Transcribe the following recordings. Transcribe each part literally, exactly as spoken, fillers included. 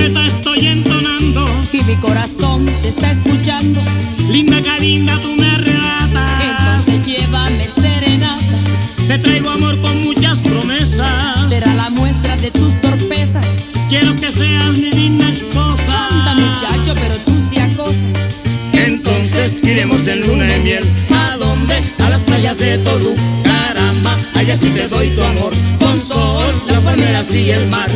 poeta estoy entonando y mi corazón te está escuchando. Linda Carinda, tú me arrebatas. Entonces llévame serenata. Te traigo amor con muchas promesas. Será la muestra de tus torpezas. Quiero que seas mi linda esposa. Anda muchacho, pero tú sí acosas. Entonces iremos en luna de miel. ¿A dónde? A las playas de Tolú. Caramba, allá sí te doy tu amor. Con sol, las palmeras y el mar.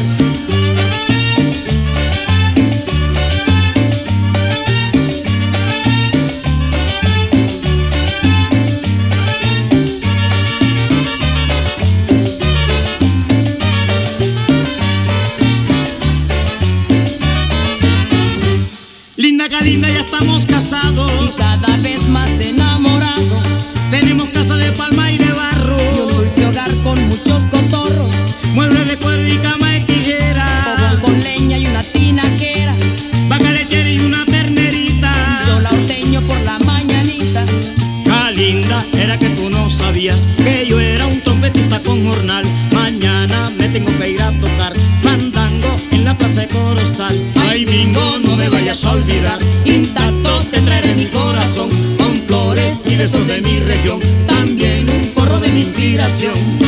Linda Carinda, ya estamos casados y cada vez más enamorados. Tenemos casa de palma y de barro y un dulce hogar con muchos cotorros. Muebles de cuerda y cama y tijera. Fogón con leña y una tinaquera. Vaca lechera y una ternerita. Yo lauteño por la mañanita. Carinda, era que tú no sabías que yo era un trompetista con jornal. Mañana me tengo que ir a tocar fandango en la plaza de Corozal. Ay, Mingo, no me vayas a olvidar. Intacto te traeré mi corazón, con flores y besos de mi región. También un porro de mi inspiración.